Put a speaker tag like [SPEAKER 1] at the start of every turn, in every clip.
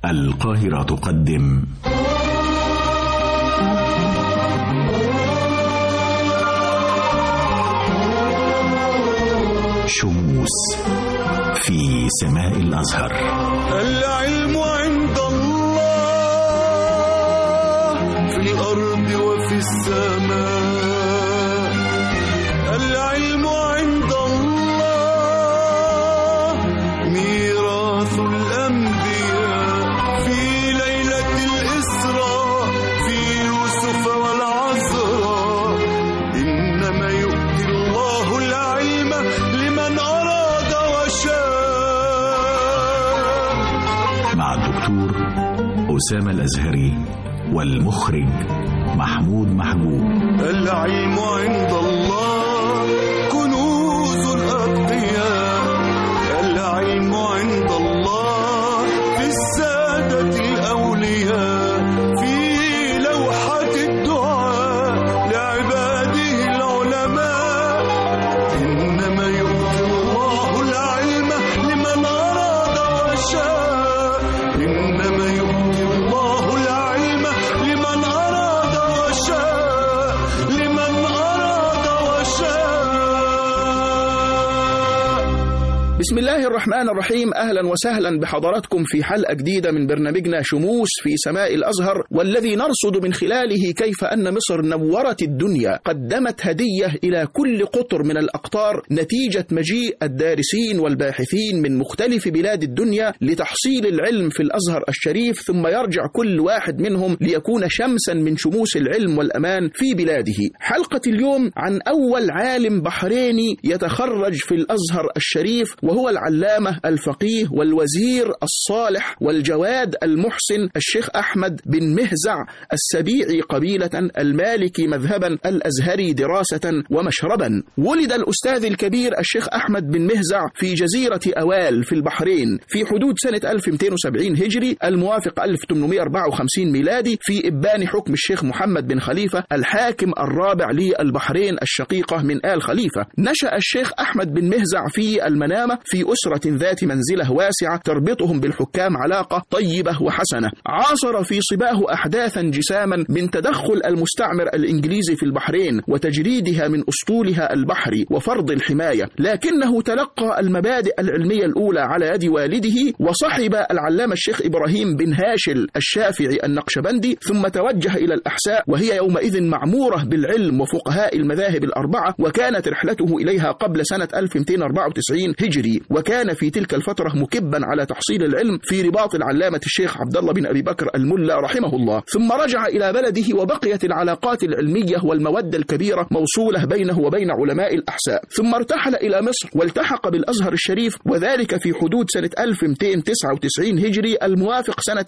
[SPEAKER 1] القاهرة تقدم شموس في سماء الأزهر.
[SPEAKER 2] العلم عند الله في الأرض وفي السماء. العلم عند الله ميراث الأنبياء في ليلة الإسراء في يوسف والعذراء. إنما يؤتي الله العلم لمن أراد وشاء.
[SPEAKER 1] مع الدكتور أسامة الأزهري والمخرج محمود محجوب.
[SPEAKER 2] العلم عند الله كنوز الأتقياء. العلم عند الله في السادة الأولياء في لوحة الدعاء لعباده العلماء. إنما يؤتي الله العلم لمن أراد وشاء. إنما يؤتي الله العلم لمن أراد وشاء. لمن أراد وشاء.
[SPEAKER 3] بسم الله الرحمن الرحيم. أهلا وسهلا بحضراتكم في حلقة جديدة من برنامجنا شموس في سماء الأزهر، والذي نرصد من خلاله كيف أن مصر نورت الدنيا، قدمت هدية إلى كل قطر من الأقطار نتيجة مجيء الدارسين والباحثين من مختلف بلاد الدنيا لتحصيل العلم في الأزهر الشريف، ثم يرجع كل واحد منهم ليكون شمسا من شموس العلم والأمان في بلاده. حلقة اليوم عن أول عالم بحريني يتخرج في الأزهر الشريف، وهو العلامة الفقيه والوزير الصالح والجواد المحسن الشيخ أحمد بن مهزع السبيعي قبيلة، المالكي مذهبا، الأزهري دراسة ومشربا. ولد الأستاذ الكبير الشيخ أحمد بن مهزع في جزيرة أوال في البحرين في حدود سنة 1270 هجري الموافق 1854 ميلادي، في إبان حكم الشيخ محمد بن خليفة الحاكم الرابع للبحرين الشقيقة من آل خليفة. نشأ الشيخ أحمد بن مهزع في المنامة في أسرة ذات منزلة واسعة تربطهم بالحكام علاقة طيبة وحسنة. عاصر في صباه أحداثا جساما من تدخل المستعمر الإنجليزي في البحرين وتجريدها من أسطولها البحري وفرض الحماية، لكنه تلقى المبادئ العلمية الأولى على يد والده، وصحب العلامة الشيخ إبراهيم بن هاشل الشافعي النقشبندي، ثم توجه إلى الأحساء، وهي يومئذ معمورة بالعلم وفقهاء المذاهب الأربعة، وكانت رحلته إليها قبل سنة 1294 هجري، وكان في تلك الفترة مكبا على تحصيل العلم في رباط العلامة الشيخ عبد الله بن أبي بكر الملا رحمه الله. ثم رجع إلى بلده، وبقيت العلاقات العلمية والمودة الكبيرة موصولة بينه وبين علماء الأحساء. ثم ارتحل إلى مصر والتحق بالأزهر الشريف، وذلك في حدود سنة 1299 هجري الموافق سنة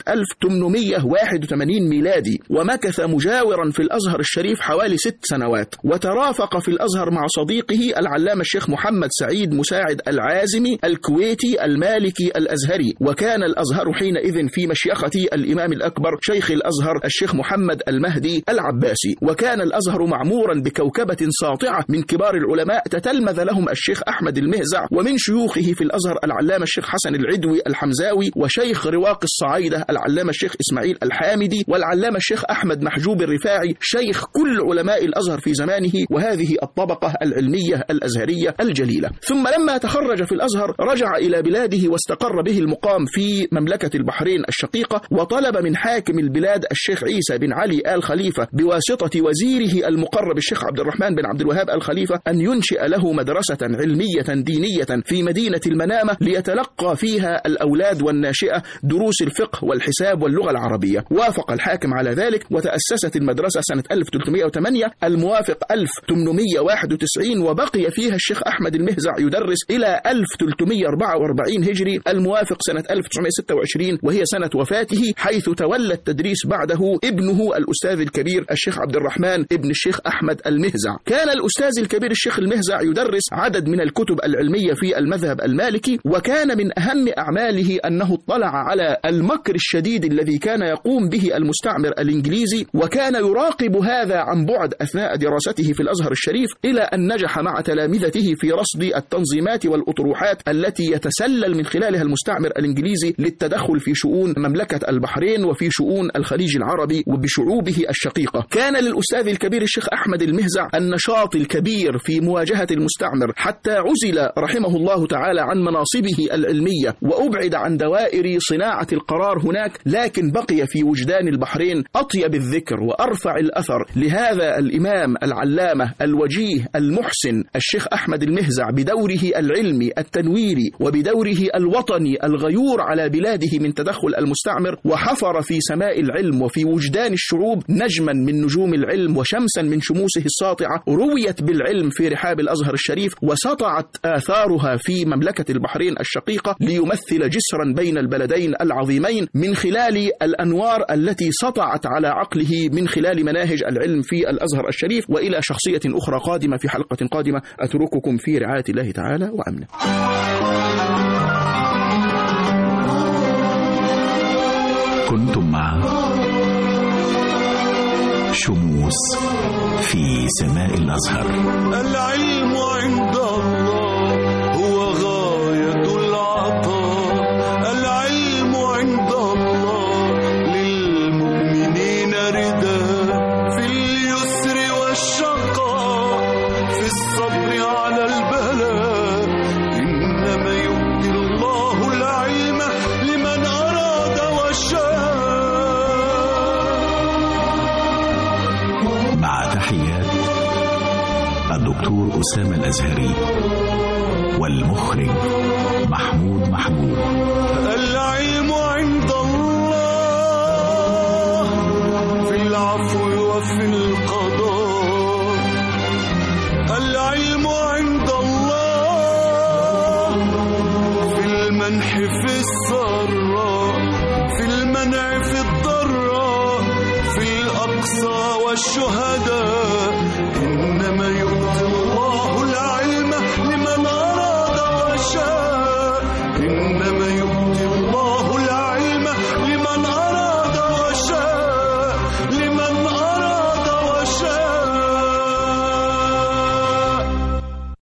[SPEAKER 3] 1881 ميلادي، ومكث مجاورا في الأزهر الشريف حوالي 6 سنوات، وترافق في الأزهر مع صديقه العلامة الشيخ محمد سعيد مساعد العازمي الكويتي المالكي الأزهري. وكان الأزهر حينئذ في مشيخة الإمام الأكبر شيخ الأزهر الشيخ محمد المهدي العباسي، وكان الأزهر معمورا بكوكبة ساطعة من كبار العلماء تتلمذ لهم الشيخ أحمد المهزع، ومن شيوخه في الأزهر العلامة الشيخ حسن العدوي الحمزاوي، وشيخ رواق الصعايدة العلامة الشيخ إسماعيل الحامدي، والعلامة الشيخ أحمد محجوب الرفاعي، شيخ كل علماء الأزهر في زمانه. وهذه الطبقة العلمية الأزهرية الجليلة. ثم لما تخرج في الأزهر رجع إلى بلاده واستقر به المقام في مملكة البحرين الشقيقة، وطلب من حاكم البلاد الشيخ عيسى بن علي آل خليفة بواسطة وزيره المقرب الشيخ عبد الرحمن بن عبد الوهاب آل خليفة أن ينشئ له مدرسة علمية دينية في مدينة المنامة ليتلقى فيها الأولاد والناشئة دروس الفقه والحساب واللغة العربية. وافق الحاكم على ذلك، وتأسست المدرسة سنة 1308 الموافق 1891، وبقي فيها الشيخ أحمد المهزع يدرس إلى 1344 هجري الموافق سنة 1926، وهي سنة وفاته، حيث تولى التدريس بعده ابنه الأستاذ الكبير الشيخ عبد الرحمن ابن الشيخ أحمد المهزع. كان الأستاذ الكبير الشيخ المهزع يدرس عدد من الكتب العلمية في المذهب المالكي، وكان من أهم أعماله أنه اطلع على المكر الشديد الذي كان يقوم به المستعمر الإنجليزي، وكان يراقب هذا عن بعد أثناء دراسته في الأزهر الشريف، إلى أن نجح مع تلامذته في رصد التنظيمات والأطروحات الفتوحات التي يتسلل من خلالها المستعمر الإنجليزي للتدخل في شؤون مملكة البحرين وفي شؤون الخليج العربي وبشعوبه الشقيقة. كان للأستاذ الكبير الشيخ أحمد المهزع النشاط الكبير في مواجهة المستعمر، حتى عزل رحمه الله تعالى عن مناصبه العلمية وأبعد عن دوائر صناعة القرار هناك، لكن بقي في وجدان البحرين أطيب الذكر وأرفع الأثر لهذا الإمام العلامة الوجيه المحسن الشيخ أحمد المهزع بدوره العلمي التنويري وبدوره الوطني الغيور على بلاده من تدخل المستعمر، وحفر في سماء العلم وفي وجدان الشعوب نجما من نجوم العلم وشمسا من شموسه الساطعة، رويت بالعلم في رحاب الأزهر الشريف وسطعت آثارها في مملكة البحرين الشقيقة ليمثل جسرا بين البلدين العظيمين من خلال الأنوار التي سطعت على عقله من خلال مناهج العلم في الأزهر الشريف. وإلى شخصية أخرى قادمة في حلقة قادمة أترككم في رعاية الله تعالى وأمنه.
[SPEAKER 1] كنتم مع شموس في سماء الأزهر.
[SPEAKER 2] العلم عند الله هو غاية العطاء، العلم عند الله للمؤمنين رداء، في اليسر والشقاء، في الصبر على البلاء، إنما يؤتي الله العلم لمن أراد وشاء.
[SPEAKER 1] مع تحيات الدكتور أسامة الأزهري والمخرج محمود محجوب.